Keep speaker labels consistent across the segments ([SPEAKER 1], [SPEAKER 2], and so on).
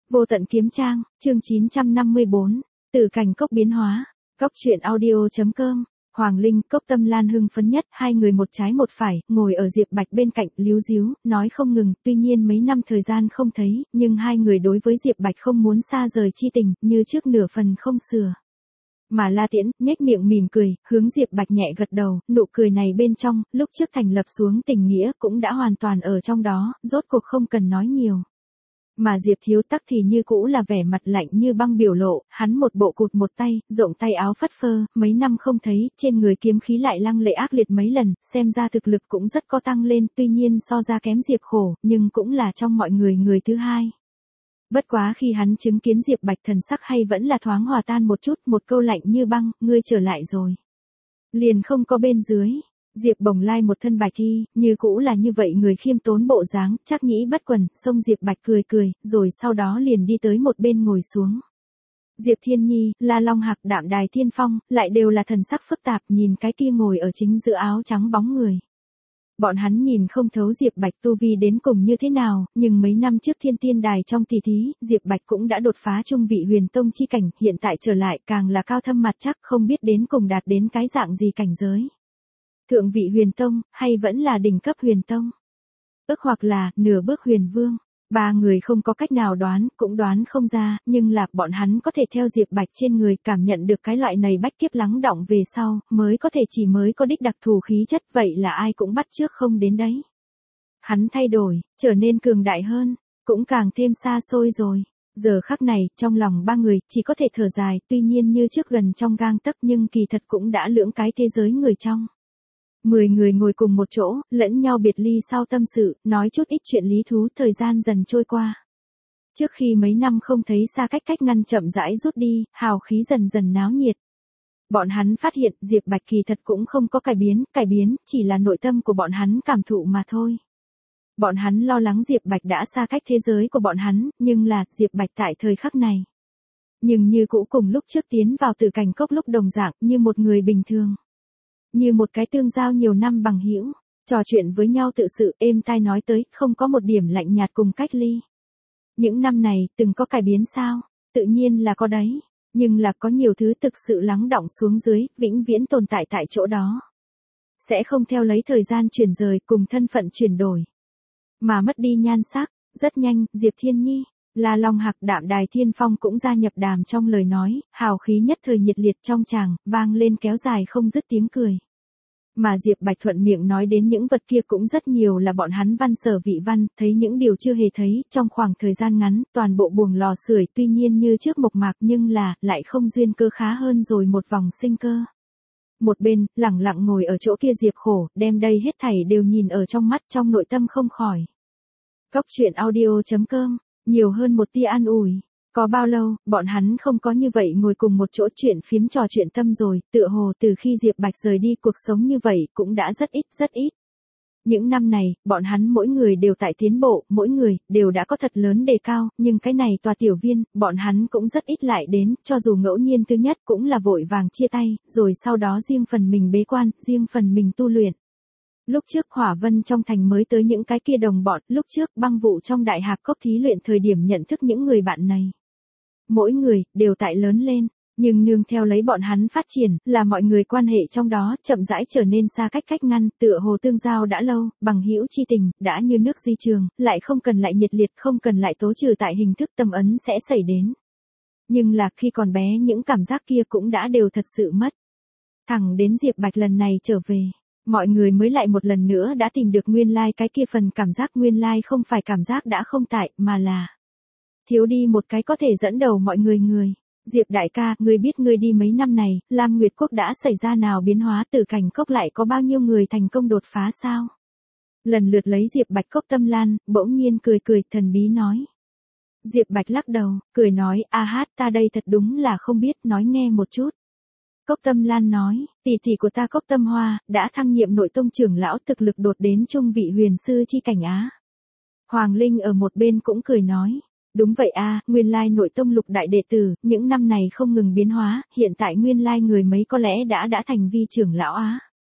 [SPEAKER 1] Vô tận kiếm trang, chương 954, từ cảnh cốc biến hóa, cốc truyện audio.com, Hoàng Linh, Cốc Tâm Lan hưng phấn nhất, hai người một trái một phải, ngồi ở Diệp Bạch bên cạnh, líu díu, nói không ngừng, tuy nhiên mấy năm thời gian không thấy, nhưng hai người đối với Diệp Bạch không muốn xa rời chi tình, như trước nửa phần không sửa. Mà La Tiễn, nhếch miệng mỉm cười, hướng Diệp Bạch nhẹ gật đầu, nụ cười này bên trong, lúc trước thành lập xuống tình nghĩa cũng đã hoàn toàn ở trong đó, rốt cuộc không cần nói nhiều. Mà Diệp Thiếu Tắc thì như cũ là vẻ mặt lạnh như băng biểu lộ, hắn một bộ cụt một tay, rộng tay áo phất phơ, mấy năm không thấy, trên người kiếm khí lại lăng lệ ác liệt mấy lần, xem ra thực lực cũng rất có tăng lên, tuy nhiên so ra kém Diệp Khổ, nhưng cũng là trong mọi người người thứ hai. Bất quá khi hắn chứng kiến Diệp Bạch thần sắc hay vẫn là thoáng hòa tan một chút, một câu lạnh như băng, ngươi trở lại rồi. Liền không có bên dưới. Diệp Bồng Lai một thân bạch y, như cũ là như vậy người khiêm tốn bộ dáng, chắc nhĩ bất quần, xông Diệp Bạch cười cười, rồi sau đó liền đi tới một bên ngồi xuống. Diệp Thiên Nhi, La Long Hạc, Đạm Đài Thiên Phong, lại đều là thần sắc phức tạp, nhìn cái kia ngồi ở chính giữa áo trắng bóng người. Bọn hắn nhìn không thấu Diệp Bạch tu vi đến cùng như thế nào, nhưng mấy năm trước Thiên Tiên Đài trong tỷ thí, Diệp Bạch cũng đã đột phá trung vị huyền tông chi cảnh, hiện tại trở lại càng là cao thâm mặt chắc, không biết đến cùng đạt đến cái dạng gì cảnh giới. Thượng vị huyền tông, hay vẫn là đỉnh cấp huyền tông? Ước hoặc là, nửa bước huyền vương. Ba người không có cách nào đoán, cũng đoán không ra, nhưng là bọn hắn có thể theo Diệp Bạch trên người cảm nhận được cái loại này bách kiếp lắng đọng về sau, mới có đích đặc thù khí chất, vậy là ai cũng bắt chước không đến đấy. Hắn thay đổi, trở nên cường đại hơn, cũng càng thêm xa xôi rồi. Giờ khắc này, trong lòng ba người, chỉ có thể thở dài, tuy nhiên như trước gần trong gang tấc nhưng kỳ thật cũng đã lưỡng cái thế giới người trong. 10 người ngồi cùng một chỗ, lẫn nhau biệt ly sau tâm sự, nói chút ít chuyện lý thú, thời gian dần trôi qua. Trước khi mấy năm không thấy xa cách ngăn chậm rãi rút đi, hào khí dần dần náo nhiệt. Bọn hắn phát hiện Diệp Bạch kỳ thật cũng không có cải biến, chỉ là nội tâm của bọn hắn cảm thụ mà thôi. Bọn hắn lo lắng Diệp Bạch đã xa cách thế giới của bọn hắn, nhưng là Diệp Bạch tại thời khắc này. Nhưng như cũ cùng lúc trước tiến vào Tử Cảnh Cốc lúc đồng dạng, như một người bình thường. Như một cái tương giao nhiều năm bằng hữu, trò chuyện với nhau tự sự êm tai nói tới, không có một điểm lạnh nhạt cùng cách ly. Những năm này, từng có cải biến sao? Tự nhiên là có đấy, nhưng là có nhiều thứ thực sự lắng đọng xuống dưới, vĩnh viễn tồn tại tại chỗ đó. Sẽ không theo lấy thời gian chuyển rời cùng thân phận chuyển đổi, mà mất đi nhan sắc. Rất nhanh, Diệp Thiên Nhi, La Long Hạc, Đạm Đài Thiên Phong cũng gia nhập đàm trong lời nói, hào khí nhất thời nhiệt liệt trong tràng, vang lên kéo dài không dứt tiếng cười. Mà Diệp Bạch thuận miệng nói đến những vật kia cũng rất nhiều là bọn hắn văn sở vị văn, thấy những điều chưa hề thấy, trong khoảng thời gian ngắn, toàn bộ buồng lò sưởi tuy nhiên như trước mộc mạc nhưng là, lại không duyên cơ khá hơn rồi một vòng sinh cơ. Một bên, lẳng lặng ngồi ở chỗ kia Diệp Khổ, đem đây hết thảy đều nhìn ở trong mắt, trong nội tâm không khỏi. Cốc truyện audio.com, nhiều hơn một tia an ủi. Có bao lâu, bọn hắn không có như vậy ngồi cùng một chỗ chuyện phiếm trò chuyện tâm rồi, tựa hồ từ khi Diệp Bạch rời đi cuộc sống như vậy cũng đã rất ít. Những năm này, bọn hắn mỗi người đều tại tiến bộ, mỗi người đều đã có thật lớn đề cao, nhưng cái này tòa tiểu viên, bọn hắn cũng rất ít lại đến, cho dù ngẫu nhiên thứ nhất cũng là vội vàng chia tay, rồi sau đó riêng phần mình bế quan, riêng phần mình tu luyện. Lúc trước Hỏa Vân trong thành mới tới những cái kia đồng bọn, lúc trước Băng Vụ trong Đại Hạc Cốc thí luyện thời điểm nhận thức những người bạn này. Mỗi người, đều tại lớn lên, nhưng nương theo lấy bọn hắn phát triển, là mọi người quan hệ trong đó, chậm rãi trở nên xa cách ngăn, tựa hồ tương giao đã lâu, bằng hữu chi tình, đã như nước di trường, lại không cần lại nhiệt liệt, không cần lại tố trừ tại hình thức tâm ấn sẽ xảy đến. Nhưng là khi còn bé những cảm giác kia cũng đã đều thật sự mất. Thẳng đến Diệp Bạch lần này trở về. Mọi người mới lại một lần nữa đã tìm được nguyên lai cái kia phần cảm giác nguyên lai không phải cảm giác đã không tại, mà là thiếu đi một cái có thể dẫn đầu mọi người. Diệp đại ca, ngươi biết ngươi đi mấy năm này, Lam Nguyệt Quốc đã xảy ra nào biến hóa, Tử Cảnh Cốc lại có bao nhiêu người thành công đột phá sao? Lần lượt lấy Diệp Bạch Cốc Tâm Lan, bỗng nhiên cười thần bí nói. Diệp Bạch lắc đầu, cười nói, ta đây thật đúng là không biết, nói nghe một chút. Cốc Tâm Lan nói, tỷ tỷ của ta Cốc Tâm Hoa, đã thăng nhiệm nội tông trưởng lão, thực lực đột đến trung vị huyền sư chi cảnh á. Hoàng Linh ở một bên cũng cười nói, đúng vậy nguyên lai nội tông lục đại đệ tử, những năm này không ngừng biến hóa, hiện tại nguyên lai người mấy có lẽ đã thành vi trưởng lão á.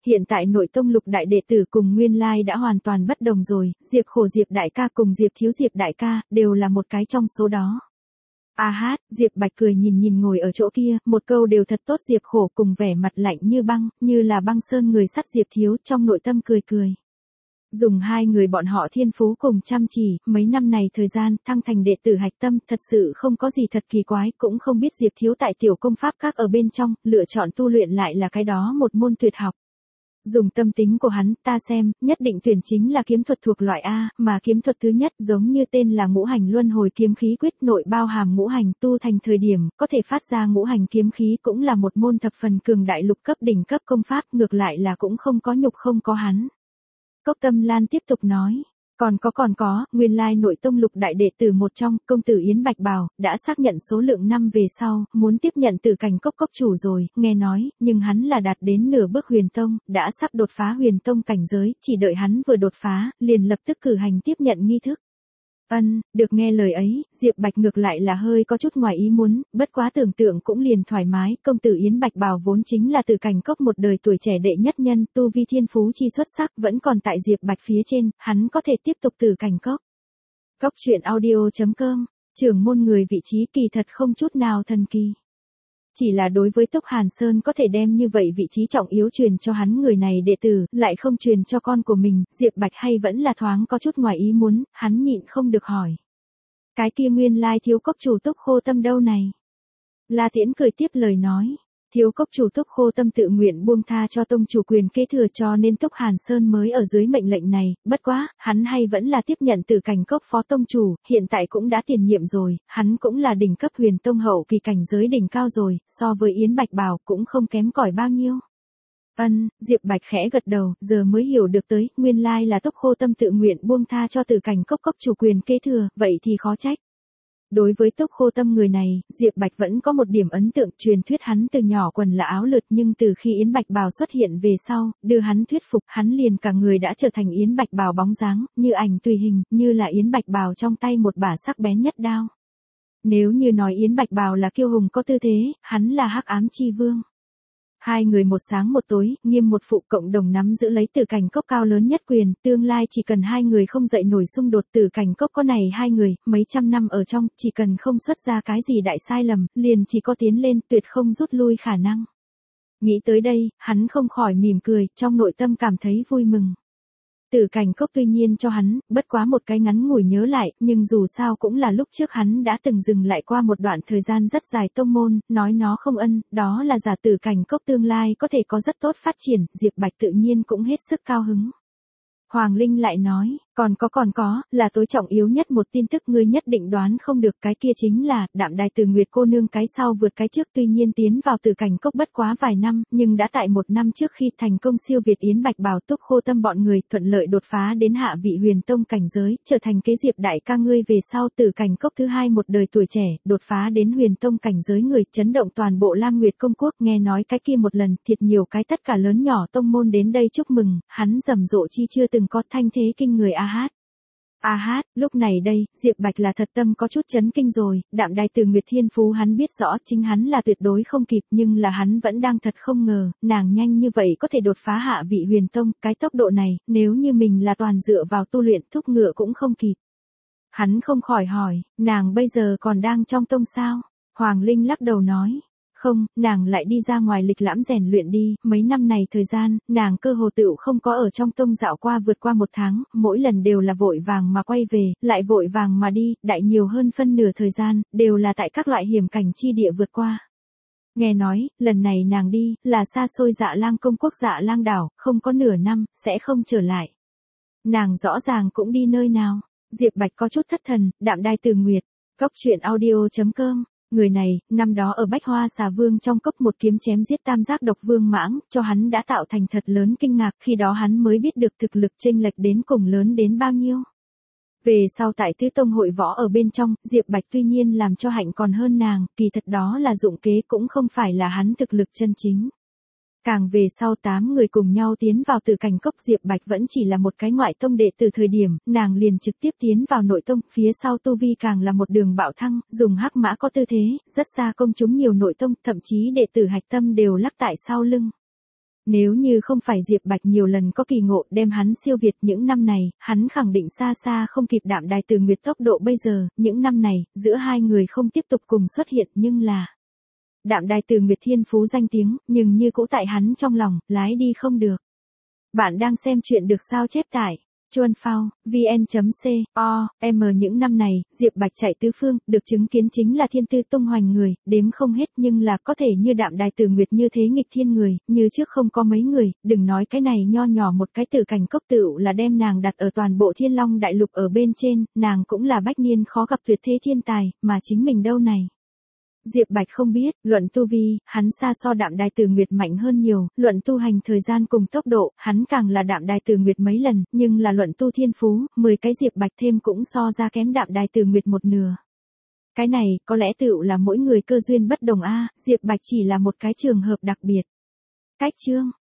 [SPEAKER 1] Hiện tại nội tông lục đại đệ tử cùng nguyên lai đã hoàn toàn bất đồng rồi, Diệp Khổ Diệp đại ca cùng Diệp Thiếu Diệp đại ca, đều là một cái trong số đó. A hát, Diệp Bạch cười nhìn nhìn ngồi ở chỗ kia, một câu đều thật tốt Diệp Khổ cùng vẻ mặt lạnh như băng, như là băng sơn người sắt Diệp Thiếu trong nội tâm cười cười. Dùng hai người bọn họ thiên phú cùng chăm chỉ, mấy năm này thời gian thăng thành đệ tử hạch tâm thật sự không có gì thật kỳ quái, cũng không biết Diệp Thiếu tại tiểu công pháp các ở bên trong, lựa chọn tu luyện lại là cái đó một môn tuyệt học. Dùng tâm tính của hắn, ta xem, nhất định tuyển chính là kiếm thuật thuộc loại A, mà kiếm thuật thứ nhất giống như tên là ngũ hành luân hồi kiếm khí quyết nội bao hàm ngũ hành tu thành thời điểm, có thể phát ra ngũ hành kiếm khí cũng là một môn thập phần cường đại lục cấp đỉnh cấp công pháp, ngược lại là cũng không có nhục không có hắn. Cốc Tâm Lan tiếp tục nói. Còn có, nguyên lai nội tông lục đại đệ tử một trong, công tử Yến Bạch Bào, đã xác nhận số lượng năm về sau, muốn tiếp nhận từ cảnh cốc cốc chủ rồi, nghe nói, nhưng hắn là đạt đến nửa bước huyền tông, đã sắp đột phá huyền tông cảnh giới, chỉ đợi hắn vừa đột phá, liền lập tức cử hành tiếp nhận nghi thức. Được nghe lời ấy, Diệp Bạch ngược lại là hơi có chút ngoài ý muốn, bất quá tưởng tượng cũng liền thoải mái, công tử Yến Bạch Bào vốn chính là từ cảnh cốc một đời tuổi trẻ đệ nhất nhân, tu vi thiên phú chi xuất sắc, vẫn còn tại Diệp Bạch phía trên, hắn có thể tiếp tục từ cảnh cốc. Cốc truyện audio.com, trưởng môn người vị trí kỳ thật không chút nào thần kỳ. Chỉ là đối với Túc Hàn Sơn có thể đem như vậy vị trí trọng yếu truyền cho hắn người này đệ tử, lại không truyền cho con của mình, Diệp Bạch hay vẫn là thoáng có chút ngoài ý muốn, hắn nhịn không được hỏi. Cái kia nguyên lai thiếu cốc chủ Túc Khô Tâm đâu này? La Tiễn cười tiếp lời nói. Thiếu cốc chủ Túc Khô Tâm tự nguyện buông tha cho tông chủ quyền kế thừa cho nên Túc Hàn Sơn mới ở dưới mệnh lệnh này, bất quá, hắn hay vẫn là tiếp nhận từ cảnh cốc phó tông chủ, hiện tại cũng đã tiền nhiệm rồi, hắn cũng là đỉnh cấp huyền tông hậu kỳ cảnh giới đỉnh cao rồi, so với Yến Bạch Bào cũng không kém cỏi bao nhiêu. Diệp Bạch khẽ gật đầu, giờ mới hiểu được tới, nguyên lai là Túc Khô Tâm tự nguyện buông tha cho từ cảnh cốc cốc chủ quyền kế thừa, vậy thì khó trách. Đối với Túc Khô Tâm người này, Diệp Bạch vẫn có một điểm ấn tượng, truyền thuyết hắn từ nhỏ quần là áo lượt nhưng từ khi Yến Bạch Bào xuất hiện về sau, đưa hắn thuyết phục, hắn liền cả người đã trở thành Yến Bạch Bào bóng dáng, như ảnh tùy hình, như là Yến Bạch Bào trong tay một bả sắc bén nhất đao. Nếu như nói Yến Bạch Bào là kiêu hùng có tư thế, hắn là hắc ám chi vương. Hai người một sáng một tối, nghiêm một phụ cộng đồng nắm giữ lấy tử cảnh cốc cao lớn nhất quyền, tương lai chỉ cần hai người không dậy nổi xung đột tử cảnh cốc có này hai người, mấy trăm năm ở trong, chỉ cần không xuất ra cái gì đại sai lầm, liền chỉ có tiến lên, tuyệt không rút lui khả năng. Nghĩ tới đây, hắn không khỏi mỉm cười, trong nội tâm cảm thấy vui mừng. Tử cảnh cốc tuy nhiên cho hắn, bất quá một cái ngắn ngủi nhớ lại, nhưng dù sao cũng là lúc trước hắn đã từng dừng lại qua một đoạn thời gian rất dài tông môn, nói nó không đó là giả tử cảnh cốc tương lai có thể có rất tốt phát triển, Diệp Bạch tự nhiên cũng hết sức cao hứng. Hoàng Linh lại nói, còn có, là tối trọng yếu nhất một tin tức ngươi nhất định đoán không được, cái kia chính là, Đạm Đài Từ Nguyệt cô nương cái sau vượt cái trước, tuy nhiên tiến vào Tử cảnh cốc bất quá vài năm, nhưng đã tại một năm trước khi thành công siêu việt Yến Bạch Bào Túc Khô Tâm bọn người, thuận lợi đột phá đến hạ vị huyền tông cảnh giới, trở thành kế Diệp đại ca ngươi về sau Tử cảnh cốc thứ hai một đời tuổi trẻ, đột phá đến huyền tông cảnh giới người, chấn động toàn bộ Lam Nguyệt công quốc, nghe nói cái kia một lần, thiệt nhiều cái tất cả lớn nhỏ tông môn đến đây chúc mừng, hắn rầm rộ chi chưa từng có thanh thế kinh người a hát. A hát, lúc này đây, Diệp Bạch là thật tâm có chút chấn kinh rồi, Đạm Đài Từ Nguyệt thiên phú hắn biết rõ, chính hắn là tuyệt đối không kịp, nhưng là hắn vẫn đang thật không ngờ, nàng nhanh như vậy có thể đột phá hạ vị huyền tông, cái tốc độ này, nếu như mình là toàn dựa vào tu luyện thúc ngựa cũng không kịp. Hắn không khỏi hỏi, nàng bây giờ còn đang trong tông sao? Hoàng Linh lắc đầu nói. Không, nàng lại đi ra ngoài lịch lãm rèn luyện đi, mấy năm này thời gian, nàng cơ hồ tựu không có ở trong tông dạo qua vượt qua một tháng, mỗi lần đều là vội vàng mà quay về, lại vội vàng mà đi, đại nhiều hơn phân nửa thời gian, đều là tại các loại hiểm cảnh chi địa vượt qua. Nghe nói, lần này nàng đi, là xa xôi Dạ Lang công quốc Dạ Lang đảo, không có nửa năm, sẽ không trở lại. Nàng rõ ràng cũng đi nơi nào, Diệp Bạch có chút thất thần, Đạm Đài Từ Nguyệt, Cốc truyện audio.com. Người này, năm đó ở Bách Hoa Xà Vương trong cốc một kiếm chém giết tam giác độc vương mãng, cho hắn đã tạo thành thật lớn kinh ngạc, khi đó hắn mới biết được thực lực chênh lệch đến cùng lớn đến bao nhiêu. Về sau tại Tứ Tông hội võ ở bên trong, Diệp Bạch tuy nhiên làm cho hạnh còn hơn nàng, kỳ thật đó là dụng kế cũng không phải là hắn thực lực chân chính. Càng về sau 8 người cùng nhau tiến vào Tử cảnh cốc, Diệp Bạch vẫn chỉ là một cái ngoại tông đệ từ thời điểm, nàng liền trực tiếp tiến vào nội tông, phía sau tu vi càng là một đường bạo thăng, dùng hắc mã có tư thế, rất xa công chúng nhiều nội tông, thậm chí đệ tử hạch tâm đều lắc tại sau lưng. Nếu như không phải Diệp Bạch nhiều lần có kỳ ngộ đem hắn siêu việt những năm này, hắn khẳng định xa xa không kịp Đạm Đài Từ Nguyệt tốc độ bây giờ, những năm này, giữa hai người không tiếp tục cùng xuất hiện nhưng là Đạm Đài Từ Nguyệt thiên phú danh tiếng, nhưng như cũ tại hắn trong lòng, lái đi không được. Bạn đang xem chuyện được sao chép tải. Chuan Phao, vn.com, những năm này, Diệp Bạch chạy tứ phương, được chứng kiến chính là thiên tư tung hoành người, đếm không hết nhưng là có thể như Đạm Đài Từ Nguyệt như thế nghịch thiên người, như trước không có mấy người, đừng nói cái này nho nhỏ một cái Tử Cảnh Cốc tựu là đem nàng đặt ở toàn bộ Thiên Long Đại Lục ở bên trên, nàng cũng là bách niên khó gặp tuyệt thế thiên tài, mà chính mình đâu này. Diệp Bạch không biết, luận tu vi, hắn xa so Đạm Đài Từ Nguyệt mạnh hơn nhiều, luận tu hành thời gian cùng tốc độ, hắn càng là Đạm Đài Từ Nguyệt mấy lần, nhưng là luận tu thiên phú, 10 cái Diệp Bạch thêm cũng so ra kém Đạm Đài Từ Nguyệt một nửa. Cái này, có lẽ tựu là mỗi người cơ duyên bất đồng a, Diệp Bạch chỉ là một cái trường hợp đặc biệt. Cách chương